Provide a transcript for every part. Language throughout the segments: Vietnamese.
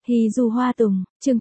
Hy du hoa tùng, chương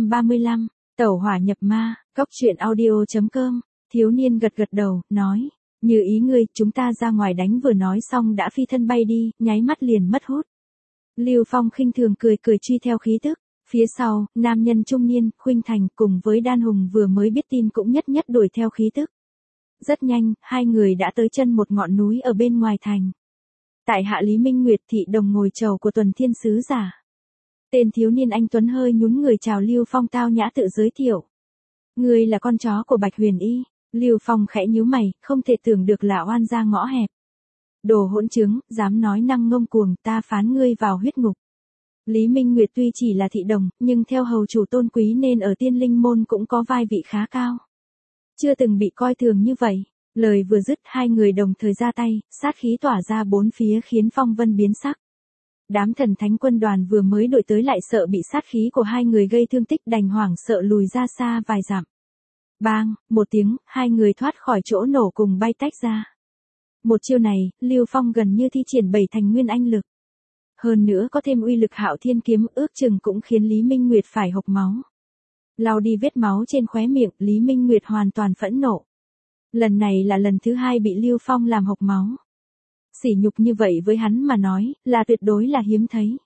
835, tẩu hỏa nhập ma, góc truyện audio.com, thiếu niên gật gật đầu, nói, như ý ngươi, chúng ta ra ngoài đánh vừa nói xong đã phi thân bay đi, nháy mắt liền mất hút. Lưu Phong khinh thường cười cười truy theo khí tức, phía sau, nam nhân trung niên, Khuynh Thành cùng với Đan Hùng vừa mới biết tin cũng nhất nhất đuổi theo khí tức. Rất nhanh, hai người đã tới chân một ngọn núi ở bên ngoài thành. Tại hạ Lý Minh Nguyệt thị đồng ngồi chầu của Tuần Thiên Sứ giả. Tên thiếu niên anh tuấn hơi nhún người chào Lưu Phong tao nhã tự giới thiệu. Ngươi là con chó của Bạch Huyền Y. Lưu Phong khẽ nhíu mày, không thể tưởng được là oan gia ngõ hẹp. Đồ hỗn chứng, dám nói năng ngông cuồng, ta phán ngươi vào huyết ngục. Lý Minh Nguyệt tuy chỉ là thị đồng, nhưng theo hầu chủ tôn quý nên ở Tiên Linh môn cũng có vai vị khá cao. Chưa từng bị coi thường như vậy. Lời vừa dứt hai người đồng thời ra tay, sát khí tỏa ra bốn phía khiến phong vân biến sắc. Đám thần thánh quân đoàn vừa mới đuổi tới lại sợ bị sát khí của hai người gây thương tích đành hoảng sợ lùi ra xa vài dặm. Bang, một tiếng, hai người thoát khỏi chỗ nổ cùng bay tách ra. Một chiêu này, Lưu Phong gần như thi triển 7 thành nguyên anh lực. Hơn nữa có thêm uy lực Hạo Thiên kiếm ước chừng cũng khiến Lý Minh Nguyệt phải hộc máu. Lau đi vết máu trên khóe miệng, Lý Minh Nguyệt hoàn toàn phẫn nộ. Lần này là lần thứ hai bị Lưu Phong làm hộc máu. Sỉ nhục như vậy với hắn mà nói, là tuyệt đối là hiếm thấy.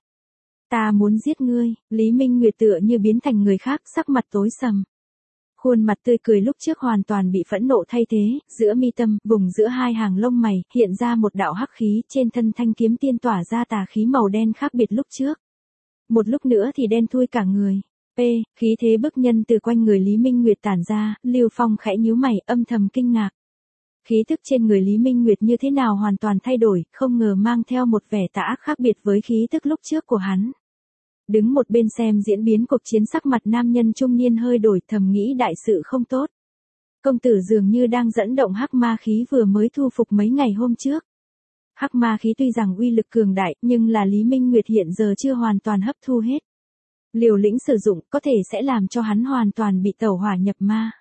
Ta muốn giết ngươi, Lý Minh Nguyệt tựa như biến thành người khác, sắc mặt tối sầm. Khuôn mặt tươi cười lúc trước hoàn toàn bị phẫn nộ thay thế, giữa mi tâm, vùng giữa hai hàng lông mày, hiện ra một đạo hắc khí, trên thân thanh kiếm tiên tỏa ra tà khí màu đen khác biệt lúc trước. Một lúc nữa thì đen thui cả người. Khí thế bức nhân từ quanh người Lý Minh Nguyệt tản ra, Lưu Phong khẽ nhíu mày, âm thầm kinh ngạc. Khí thức trên người Lý Minh Nguyệt như thế nào hoàn toàn thay đổi, không ngờ mang theo một vẻ tà ác khác biệt với khí thức lúc trước của hắn. Đứng một bên xem diễn biến cuộc chiến, sắc mặt nam nhân trung niên hơi đổi, thầm nghĩ đại sự không tốt. Công tử dường như đang dẫn động hắc ma khí vừa mới thu phục mấy ngày hôm trước. Hắc ma khí tuy rằng uy lực cường đại, nhưng là Lý Minh Nguyệt hiện giờ chưa hoàn toàn hấp thu hết. Liều lĩnh sử dụng có thể sẽ làm cho hắn hoàn toàn bị tẩu hỏa nhập ma.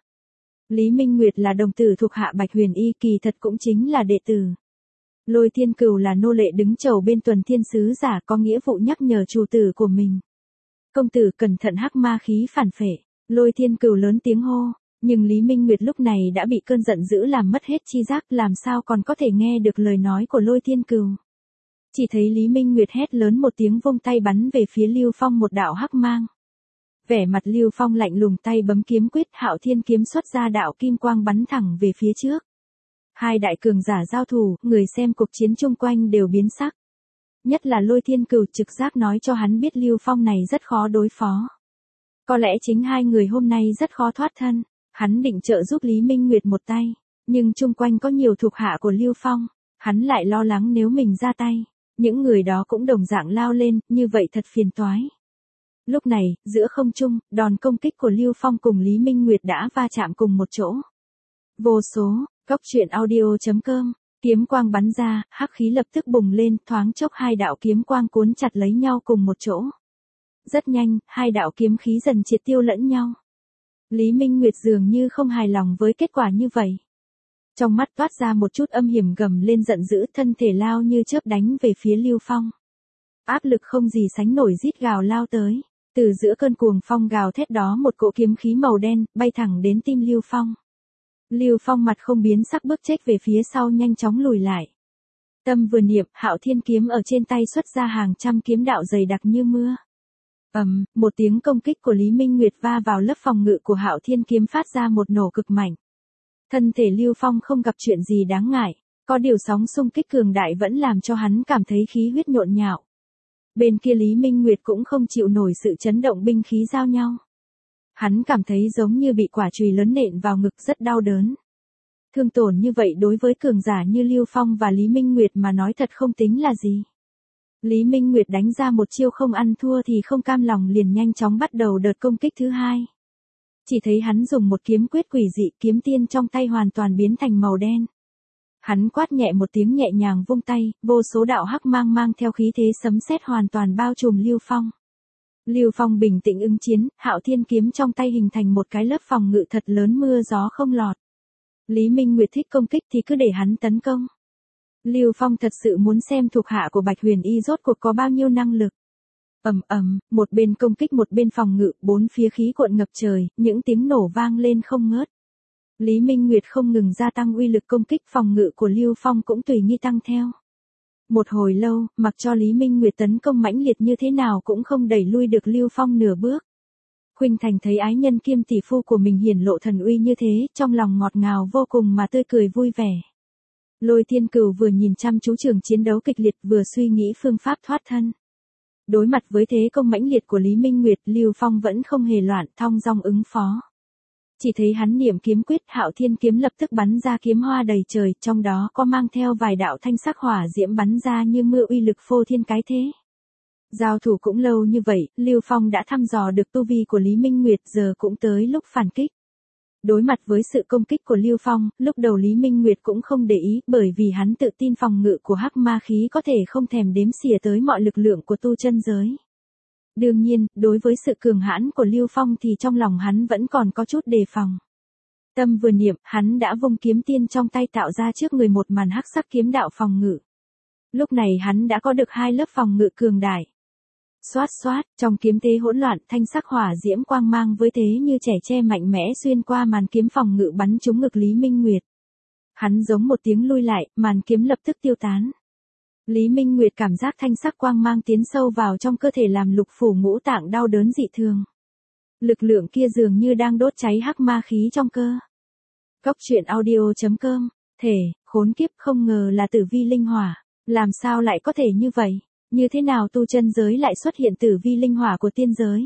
Lý Minh Nguyệt là đồng tử thuộc hạ Bạch Huyền Y, kỳ thật cũng chính là đệ tử. Lôi Thiên Cửu là nô lệ đứng chầu bên Tuần Thiên Sứ giả, có nghĩa vụ nhắc nhở chủ tử của mình. Công tử cẩn thận hắc ma khí phản phệ. Lôi Thiên Cửu lớn tiếng hô, nhưng Lý Minh Nguyệt lúc này đã bị cơn giận dữ làm mất hết chi giác, làm sao còn có thể nghe được lời nói của Lôi Thiên Cửu. Chỉ thấy Lý Minh Nguyệt hét lớn một tiếng, vung tay bắn về phía Lưu Phong một đạo hắc mang. Vẻ mặt Lưu Phong lạnh lùng, tay bấm kiếm quyết, Hạo Thiên kiếm xuất ra đạo kim quang bắn thẳng về phía trước. Hai đại cường giả giao thủ, người xem cuộc chiến chung quanh đều biến sắc. Nhất là Lôi Thiên Cửu, trực giác nói cho hắn biết Lưu Phong này rất khó đối phó. Có lẽ chính hai người hôm nay rất khó thoát thân. Hắn định trợ giúp Lý Minh Nguyệt một tay, nhưng chung quanh có nhiều thuộc hạ của Lưu Phong, hắn lại lo lắng nếu mình ra tay, những người đó cũng đồng dạng lao lên, như vậy thật phiền toái. Lúc này, giữa không trung, đòn công kích của Lưu Phong cùng Lý Minh Nguyệt đã va chạm cùng một chỗ. Vô số, góc truyện audio.com, kiếm quang bắn ra, hắc khí lập tức bùng lên, thoáng chốc hai đạo kiếm quang cuốn chặt lấy nhau cùng một chỗ. Rất nhanh, hai đạo kiếm khí dần triệt tiêu lẫn nhau. Lý Minh Nguyệt dường như không hài lòng với kết quả như vậy. Trong mắt toát ra một chút âm hiểm, gầm lên giận dữ, thân thể lao như chớp đánh về phía Lưu Phong. Áp lực không gì sánh nổi rít gào lao tới. Từ giữa cơn cuồng phong gào thét đó một cỗ kiếm khí màu đen, bay thẳng đến tim Lưu Phong. Lưu Phong mặt không biến sắc, bước chết về phía sau, nhanh chóng lùi lại. Tâm vừa niệm, Hạo Thiên kiếm ở trên tay xuất ra hàng trăm kiếm đạo dày đặc như mưa. Một tiếng công kích của Lý Minh Nguyệt va vào lớp phòng ngự của Hạo Thiên kiếm, phát ra một nổ cực mạnh. Thân thể Lưu Phong không gặp chuyện gì đáng ngại, có điều sóng xung kích cường đại vẫn làm cho hắn cảm thấy khí huyết nhộn nhạo. Bên kia Lý Minh Nguyệt cũng không chịu nổi sự chấn động binh khí giao nhau. Hắn cảm thấy giống như bị quả chùy lớn nện vào ngực, rất đau đớn. Thương tổn như vậy đối với cường giả như Lưu Phong và Lý Minh Nguyệt mà nói thật không tính là gì. Lý Minh Nguyệt đánh ra một chiêu không ăn thua thì không cam lòng, liền nhanh chóng bắt đầu đợt công kích thứ hai. Chỉ thấy hắn dùng một kiếm quyết quỷ dị, kiếm tiên trong tay hoàn toàn biến thành màu đen. Hắn quát nhẹ một tiếng, nhẹ nhàng vung tay, vô số đạo hắc mang mang theo khí thế sấm sét hoàn toàn bao trùm Lưu Phong. Lưu Phong bình tĩnh ứng chiến, Hạo Thiên kiếm trong tay hình thành một cái lớp phòng ngự thật lớn, mưa gió không lọt. Lý Minh Nguyệt thích công kích thì cứ để hắn tấn công. Lưu Phong thật sự muốn xem thuộc hạ của Bạch Huyền Y rốt cuộc có bao nhiêu năng lực. Ầm ầm, một bên công kích một bên phòng ngự, bốn phía khí cuộn ngập trời, những tiếng nổ vang lên không ngớt. Lý Minh Nguyệt không ngừng gia tăng uy lực công kích, phòng ngự của Lưu Phong cũng tùy nghi tăng theo. Một hồi lâu, mặc cho Lý Minh Nguyệt tấn công mãnh liệt như thế nào cũng không đẩy lui được Lưu Phong nửa bước. Khuynh Thành thấy ái nhân kiêm tỷ phu của mình hiển lộ thần uy như thế, trong lòng ngọt ngào vô cùng mà tươi cười vui vẻ. Lôi Thiên Cửu vừa nhìn chăm chú trường chiến đấu kịch liệt vừa suy nghĩ phương pháp thoát thân. Đối mặt với thế công mãnh liệt của Lý Minh Nguyệt, Lưu Phong vẫn không hề loạn, thong dong ứng phó. Chỉ thấy hắn niệm kiếm quyết, Hạo Thiên kiếm lập tức bắn ra kiếm hoa đầy trời, trong đó có mang theo vài đạo thanh sắc hỏa diễm bắn ra như mưa, uy lực phô thiên cái thế. Giao thủ cũng lâu như vậy, Lưu Phong đã thăm dò được tu vi của Lý Minh Nguyệt, giờ cũng tới lúc phản kích. Đối mặt với sự công kích của Lưu Phong, lúc đầu Lý Minh Nguyệt cũng không để ý, bởi vì hắn tự tin phòng ngự của hắc ma khí có thể không thèm đếm xỉa tới mọi lực lượng của tu chân giới. Đương nhiên, đối với sự cường hãn của Lưu Phong thì trong lòng hắn vẫn còn có chút đề phòng. Tâm vừa niệm, hắn đã vung kiếm tiên trong tay tạo ra trước người một màn hắc sắc kiếm đạo phòng ngự. Lúc này hắn đã có được hai lớp phòng ngự cường đại. Xoát xoát, trong kiếm tế hỗn loạn, thanh sắc hỏa diễm quang mang với thế như trẻ tre mạnh mẽ xuyên qua màn kiếm phòng ngự bắn trúng ngực Lý Minh Nguyệt. Hắn giống một tiếng lui lại, màn kiếm lập tức tiêu tán. Lý Minh Nguyệt cảm giác thanh sắc quang mang tiến sâu vào trong cơ thể làm lục phủ ngũ tạng đau đớn dị thường. Lực lượng kia dường như đang đốt cháy hắc ma khí trong cơ. Cốc truyện audio.com, thể, khốn kiếp, không ngờ là tử vi linh hỏa, làm sao lại có thể như vậy? Như thế nào tu chân giới lại xuất hiện tử vi linh hỏa của tiên giới?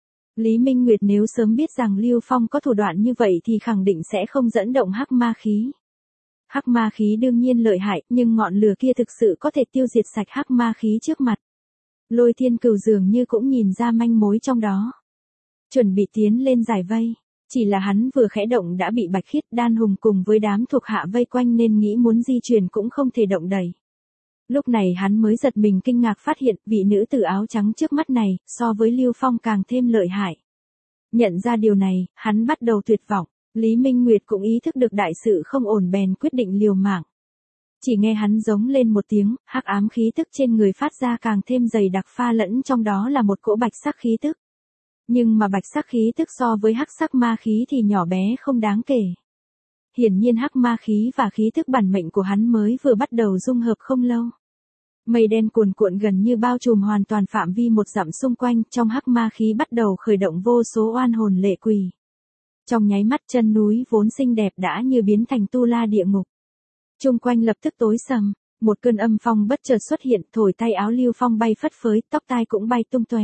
Lý Minh Nguyệt nếu sớm biết rằng Lưu Phong có thủ đoạn như vậy thì khẳng định sẽ không dẫn động hắc ma khí. Hắc ma khí đương nhiên lợi hại, nhưng ngọn lửa kia thực sự có thể tiêu diệt sạch hắc ma khí trước mặt. Lôi Thiên Cửu dường như cũng nhìn ra manh mối trong đó. Chuẩn bị tiến lên giải vây. Chỉ là hắn vừa khẽ động đã bị Bạch Khiết, Đan Hùng cùng với đám thuộc hạ vây quanh nên nghĩ muốn di chuyển cũng không thể động đậy. Lúc này hắn mới giật mình kinh ngạc phát hiện vị nữ tử áo trắng trước mắt này, so với Lưu Phong càng thêm lợi hại. Nhận ra điều này, hắn bắt đầu tuyệt vọng. Lý Minh Nguyệt cũng ý thức được đại sự không ổn bèn quyết định liều mạng. Chỉ nghe hắn giống lên một tiếng, hắc ám khí tức trên người phát ra càng thêm dày đặc, pha lẫn trong đó là một cỗ bạch sắc khí tức. Nhưng mà bạch sắc khí tức so với hắc sắc ma khí thì nhỏ bé không đáng kể. Hiển nhiên hắc ma khí và khí tức bản mệnh của hắn mới vừa bắt đầu dung hợp không lâu. Mây đen cuồn cuộn gần như bao trùm hoàn toàn phạm vi một dặm xung quanh, trong hắc ma khí bắt đầu khởi động vô số oan hồn lệ quỷ. Trong nháy mắt chân núi vốn xinh đẹp đã như biến thành tu la địa ngục. Chung quanh lập tức tối sầm, một cơn âm phong bất chợt xuất hiện, thổi tay áo Lưu Phong bay phất phới, tóc tai cũng bay tung tóe.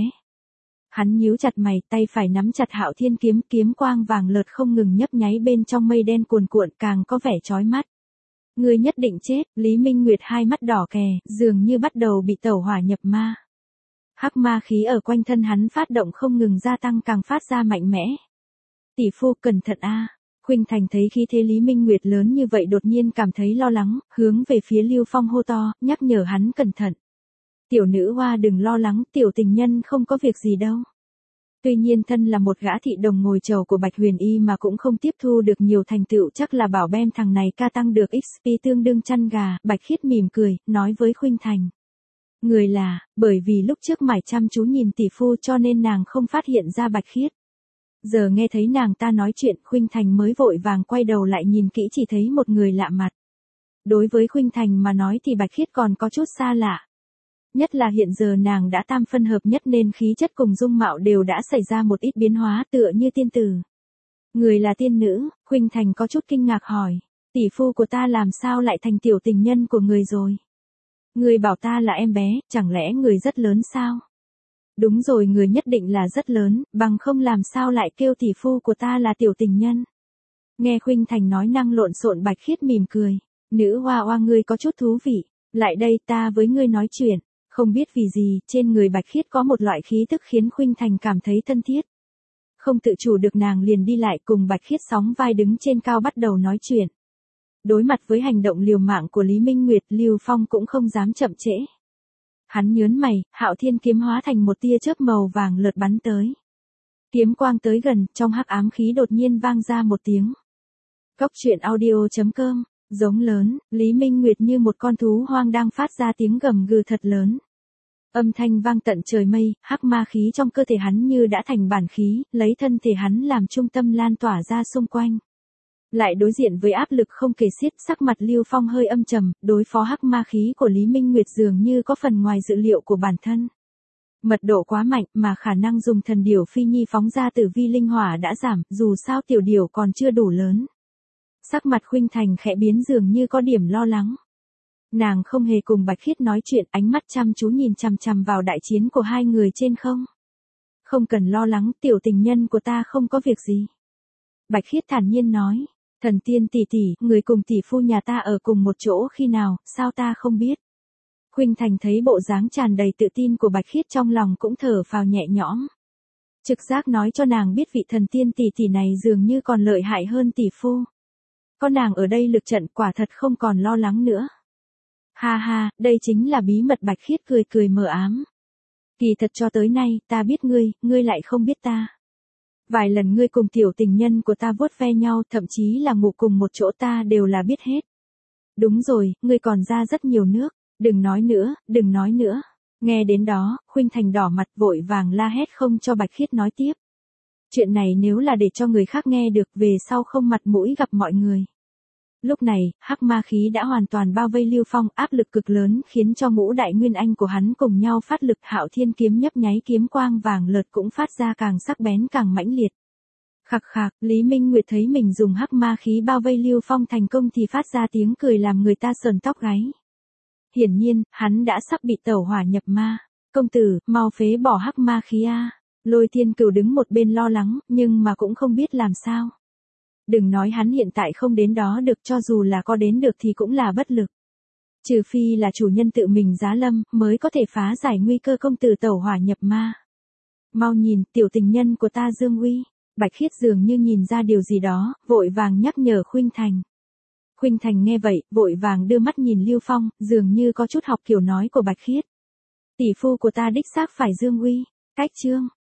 Hắn nhíu chặt mày, tay phải nắm chặt Hạo Thiên kiếm, kiếm quang vàng lợt không ngừng nhấp nháy bên trong mây đen cuồn cuộn, càng có vẻ chói mắt. Ngươi nhất định chết, Lý Minh Nguyệt hai mắt đỏ kè, dường như bắt đầu bị tẩu hỏa nhập ma. Hắc ma khí ở quanh thân hắn phát động không ngừng gia tăng, càng phát ra mạnh mẽ. Tỷ phu cẩn thận a. Khuynh Thành thấy khí thế Lý Minh Nguyệt lớn như vậy đột nhiên cảm thấy lo lắng, hướng về phía Lưu Phong hô to, nhắc nhở hắn cẩn thận. Tiểu nữ hoa đừng lo lắng, tiểu tình nhân không có việc gì đâu. Tuy nhiên thân là một gã thị đồng ngồi chầu của Bạch Huyền Y mà cũng không tiếp thu được nhiều thành tựu, chắc là bảo bem thằng này ca tăng được XP tương đương chăn gà. Bạch Khiết mỉm cười, nói với Khuynh Thành. Người là, bởi vì lúc trước mải chăm chú nhìn tỷ phu cho nên nàng không phát hiện ra Bạch Khiết. Giờ nghe thấy nàng ta nói chuyện, Khuynh Thành mới vội vàng quay đầu lại nhìn kỹ, chỉ thấy một người lạ mặt. Đối với Khuynh Thành mà nói thì Bạch Khiết còn có chút xa lạ. Nhất là hiện giờ nàng đã tam phân hợp nhất nên khí chất cùng dung mạo đều đã xảy ra một ít biến hóa, tựa như tiên tử. Người là tiên nữ, Khuynh Thành có chút kinh ngạc hỏi. Tỷ phu của ta làm sao lại thành tiểu tình nhân của người rồi? Người bảo ta là em bé, chẳng lẽ người rất lớn sao? Đúng rồi, người nhất định là rất lớn, bằng không làm sao lại kêu tỷ phu của ta là tiểu tình nhân. Nghe Khuynh Thành nói năng lộn xộn, Bạch Khiết mỉm cười. Nữ hoa hoa, ngươi có chút thú vị. Lại đây, ta với ngươi nói chuyện. Không biết vì gì, trên người Bạch Khiết có một loại khí tức khiến Khuynh Thành cảm thấy thân thiết. Không tự chủ được nàng liền đi lại cùng Bạch Khiết sóng vai đứng trên cao bắt đầu nói chuyện. Đối mặt với hành động liều mạng của Lý Minh Nguyệt, Lưu Phong cũng không dám chậm trễ. Hắn nhớn mày, Hạo Thiên kiếm hóa thành một tia chớp màu vàng lượt bắn tới. Kiếm quang tới gần, trong hắc ám khí đột nhiên vang ra một tiếng. Cốc truyện audio.com, giống lớn, Lý Minh Nguyệt như một con thú hoang đang phát ra tiếng gầm gừ thật lớn. Âm thanh vang tận trời mây, hắc ma khí trong cơ thể hắn như đã thành bản khí, lấy thân thể hắn làm trung tâm lan tỏa ra xung quanh. Lại đối diện với áp lực không kể xiết, sắc mặt Lưu Phong hơi âm trầm, đối phó hắc ma khí của Lý Minh Nguyệt dường như có phần ngoài dự liệu của bản thân. Mật độ quá mạnh mà khả năng dùng thần điểu phi nhi phóng ra tử vi linh hỏa đã giảm, dù sao tiểu điểu còn chưa đủ lớn. Sắc mặt Khuynh Thành khẽ biến dường như có điểm lo lắng. Nàng không hề cùng Bạch Khiết nói chuyện, ánh mắt chăm chú nhìn chằm chằm vào đại chiến của hai người trên không. Không cần lo lắng, tiểu tình nhân của ta không có việc gì. Bạch Khiết thản nhiên nói, Thần Tiên tỷ tỷ, người cùng tỷ phu nhà ta ở cùng một chỗ khi nào, sao ta không biết. Khuynh Thành thấy bộ dáng tràn đầy tự tin của Bạch Khiết trong lòng cũng thở phào nhẹ nhõm. Trực giác nói cho nàng biết vị thần tiên tỷ tỷ này dường như còn lợi hại hơn tỷ phu. Có nàng ở đây lực trận quả thật không còn lo lắng nữa. Ha ha, đây chính là bí mật. Bạch Khiết cười cười mờ ám. Kỳ thật cho tới nay, ta biết ngươi lại không biết ta. Vài lần ngươi cùng tiểu tình nhân của ta vuốt ve nhau, thậm chí là ngủ cùng một chỗ, ta đều là biết hết. Đúng rồi, ngươi còn ra rất nhiều nước, đừng nói nữa, đừng nói nữa. Nghe đến đó, Khuynh Thành đỏ mặt vội vàng la hét không cho Bạch Khiết nói tiếp. Chuyện này nếu là để cho người khác nghe được, về sau không mặt mũi gặp mọi người. Lúc này, hắc ma khí đã hoàn toàn bao vây Lưu Phong, áp lực cực lớn khiến cho ngũ đại nguyên anh của hắn cùng nhau phát lực. Hạo Thiên kiếm nhấp nháy, kiếm quang vàng lợt cũng phát ra càng sắc bén càng mãnh liệt. Khạc khạc, Lý Minh Nguyệt thấy mình dùng hắc ma khí bao vây Lưu Phong thành công thì phát ra tiếng cười làm người ta sờn tóc gáy. Hiển nhiên, hắn đã sắp bị tẩu hỏa nhập ma. Công tử, mau phế bỏ hắc ma khí a. Lôi Thiên Cửu đứng một bên lo lắng, nhưng mà cũng không biết làm sao. Đừng nói hắn hiện tại không đến đó được, cho dù là có đến được thì cũng là bất lực. Trừ phi là chủ nhân tự mình giá lâm, mới có thể phá giải nguy cơ công tử tẩu hỏa nhập ma. Mau nhìn, tiểu tình nhân của ta Dương Uy. Bạch Khiết dường như nhìn ra điều gì đó, vội vàng nhắc nhở Khuynh Thành. Khuynh Thành nghe vậy, vội vàng đưa mắt nhìn Lưu Phong, dường như có chút học kiểu nói của Bạch Khiết. Tỷ phu của ta đích xác phải Dương Uy. Cách chương